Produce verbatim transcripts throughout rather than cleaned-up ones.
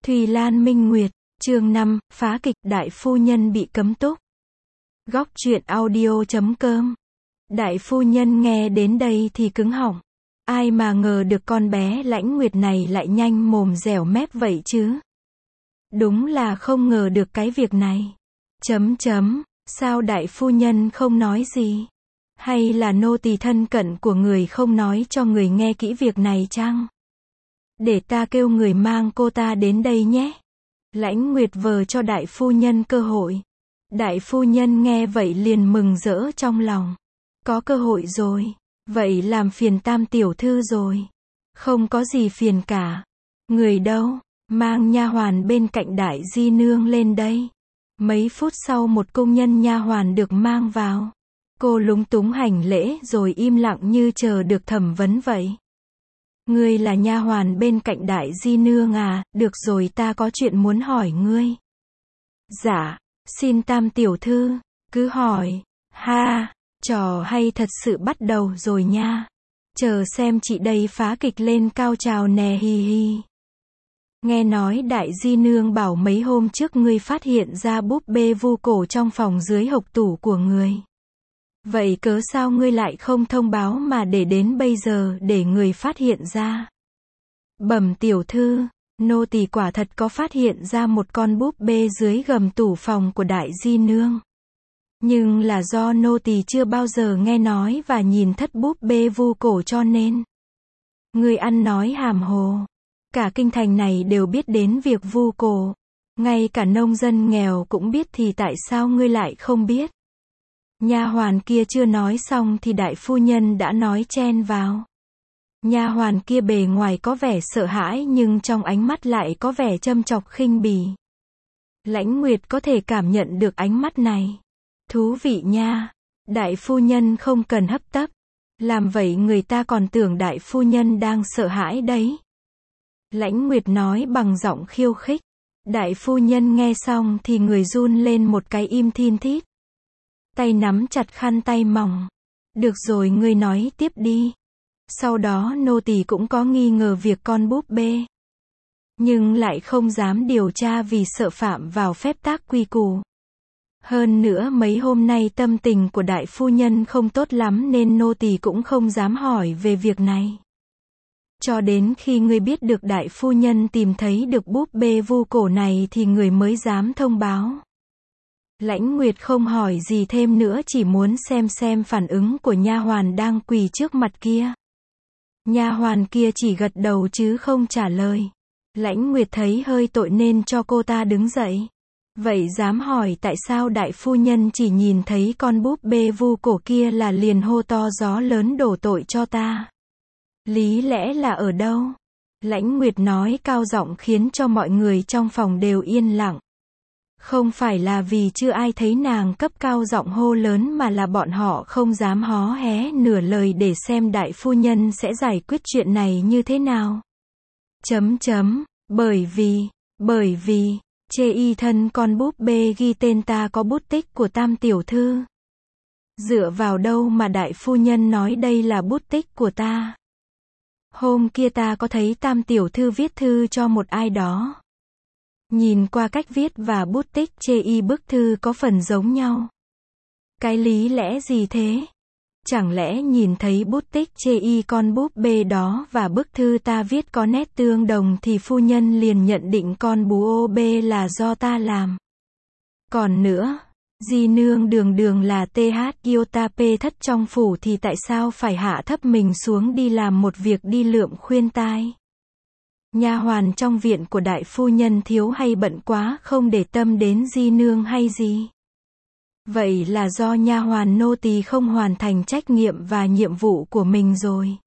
Thùy Lan Minh Nguyệt, chương năm, phá kịch đại phu nhân bị cấm túc. Góc truyện audio chấm com. Đại phu nhân nghe đến đây thì cứng họng. Ai mà ngờ được con bé Lãnh Nguyệt này lại nhanh mồm dẻo mép vậy chứ. Đúng là không ngờ được cái việc này. Chấm chấm, sao đại phu nhân không nói gì? Hay là nô tỳ thân cận của người không nói cho người nghe kỹ việc này chăng? Để ta kêu người mang cô ta đến đây nhé. Lãnh Nguyệt vờ cho đại phu nhân cơ hội. Đại phu nhân nghe vậy liền mừng rỡ trong lòng. Có cơ hội rồi. Vậy làm phiền Tam tiểu thư rồi. Không có gì phiền cả. Người đâu? Mang nha hoàn bên cạnh đại di nương lên đây. Mấy phút sau một công nhân nha hoàn được mang vào. Cô lúng túng hành lễ rồi im lặng như chờ được thẩm vấn vậy. Ngươi là nha hoàn bên cạnh đại di nương à? Được rồi, ta có chuyện muốn hỏi ngươi. Dạ, xin Tam tiểu thư, cứ hỏi. Ha, trò hay thật sự bắt đầu rồi nha. Chờ xem chị đây phá kịch lên cao trào nè, hi hi. Nghe nói đại di nương bảo mấy hôm trước ngươi phát hiện ra búp bê vu cổ trong phòng dưới hộc tủ của người. Vậy cớ sao ngươi lại không thông báo mà để đến bây giờ để người phát hiện ra? Bẩm tiểu thư, nô tỳ quả thật có phát hiện ra một con búp bê dưới gầm tủ phòng của đại di nương. Nhưng là do nô tỳ chưa bao giờ nghe nói và nhìn thất búp bê vu cổ cho nên. Ngươi ăn nói hàm hồ. Cả kinh thành này đều biết đến việc vu cổ. Ngay cả nông dân nghèo cũng biết thì tại sao ngươi lại không biết? Nha hoàn kia chưa nói xong thì đại phu nhân đã nói chen vào. Nha hoàn kia bề ngoài có vẻ sợ hãi nhưng trong ánh mắt lại có vẻ châm chọc khinh bỉ. Lãnh Nguyệt có thể cảm nhận được ánh mắt này. Thú vị nha. Đại phu nhân không cần hấp tấp. Làm vậy người ta còn tưởng đại phu nhân đang sợ hãi đấy. Lãnh Nguyệt nói bằng giọng khiêu khích. Đại phu nhân nghe xong thì người run lên một cái im thin thít. Tay nắm chặt khăn tay mỏng. Được rồi, ngươi nói tiếp đi. Sau đó nô tỳ cũng có nghi ngờ việc con búp bê. Nhưng lại không dám điều tra vì sợ phạm vào phép tắc quy củ. Hơn nữa mấy hôm nay tâm tình của đại phu nhân không tốt lắm nên nô tỳ cũng không dám hỏi về việc này. Cho đến khi ngươi biết được đại phu nhân tìm thấy được búp bê vu cổ này thì người mới dám thông báo. Lãnh Nguyệt không hỏi gì thêm nữa, chỉ muốn xem xem phản ứng của nha hoàn đang quỳ trước mặt kia. Nha hoàn kia chỉ gật đầu chứ không trả lời. Lãnh Nguyệt thấy hơi tội nên cho cô ta đứng dậy. Vậy dám hỏi tại sao đại phu nhân chỉ nhìn thấy con búp bê vu cổ kia là liền hô to gió lớn đổ tội cho ta? Lý lẽ là ở đâu? Lãnh Nguyệt nói cao giọng khiến cho mọi người trong phòng đều yên lặng. Không phải là vì chưa ai thấy nàng cấp cao giọng hô lớn mà là bọn họ không dám hó hé nửa lời để xem đại phu nhân sẽ giải quyết chuyện này như thế nào. Chấm chấm, bởi vì, bởi vì, chê y thân con búp bê ghi tên ta có bút tích của Tam tiểu thư. Dựa vào đâu mà đại phu nhân nói đây là bút tích của ta? Hôm kia ta có thấy Tam tiểu thư viết thư cho một ai đó. Nhìn qua cách viết và bút tích chê y bức thư có phần giống nhau. Cái lý lẽ gì thế? Chẳng lẽ nhìn thấy bút tích chê y con búp bê đó và bức thư ta viết có nét tương đồng thì phu nhân liền nhận định con bú ô bê là do ta làm. Còn nữa, di nương đường đường là th iota p thất trong phủ thì tại sao phải hạ thấp mình xuống đi làm một việc đi lượm khuyên tai? Nha hoàn trong viện của đại phu nhân thiếu hay bận quá không để tâm đến di nương hay gì? Vậy là do nha hoàn nô tỳ không hoàn thành trách nhiệm và nhiệm vụ của mình rồi.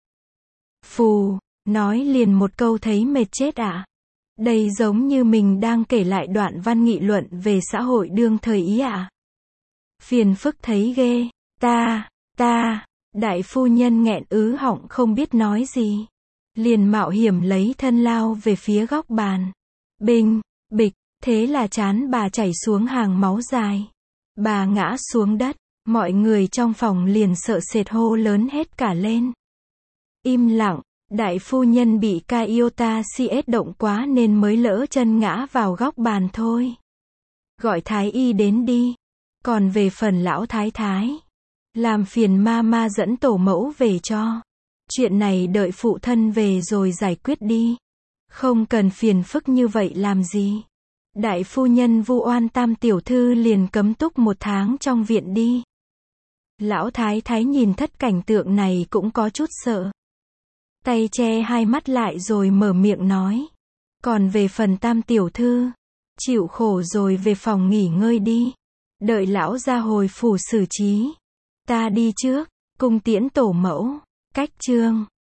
Phù, nói liền một câu thấy mệt chết ạ. À? Đây giống như mình đang kể lại đoạn văn nghị luận về xã hội đương thời ý ạ. À? Phiền phức thấy ghê, ta, ta, đại phu nhân nghẹn ứ họng không biết nói gì. Liền mạo hiểm lấy thân lao về phía góc bàn. Binh, bịch, thế là trán bà chảy xuống hàng máu dài. Bà ngã xuống đất, mọi người trong phòng liền sợ sệt hô lớn hết cả lên. Im lặng, Đại phu nhân bị Kaiota cs động quá nên mới lỡ chân ngã vào góc bàn thôi. Gọi thái y đến đi. Còn về phần lão thái thái, làm phiền ma ma dẫn tổ mẫu về cho. Chuyện này đợi phụ thân về rồi giải quyết đi. Không cần phiền phức như vậy làm gì. Đại phu nhân vu oan Tam tiểu thư liền cấm túc một tháng trong viện đi. Lão thái thái nhìn thất cảnh tượng này cũng có chút sợ. Tay che hai mắt lại rồi mở miệng nói. Còn về phần Tam tiểu thư, chịu khổ rồi về phòng nghỉ ngơi đi. Đợi lão ra hồi phủ xử trí. Ta đi trước, cung tiễn tổ mẫu. Cách chương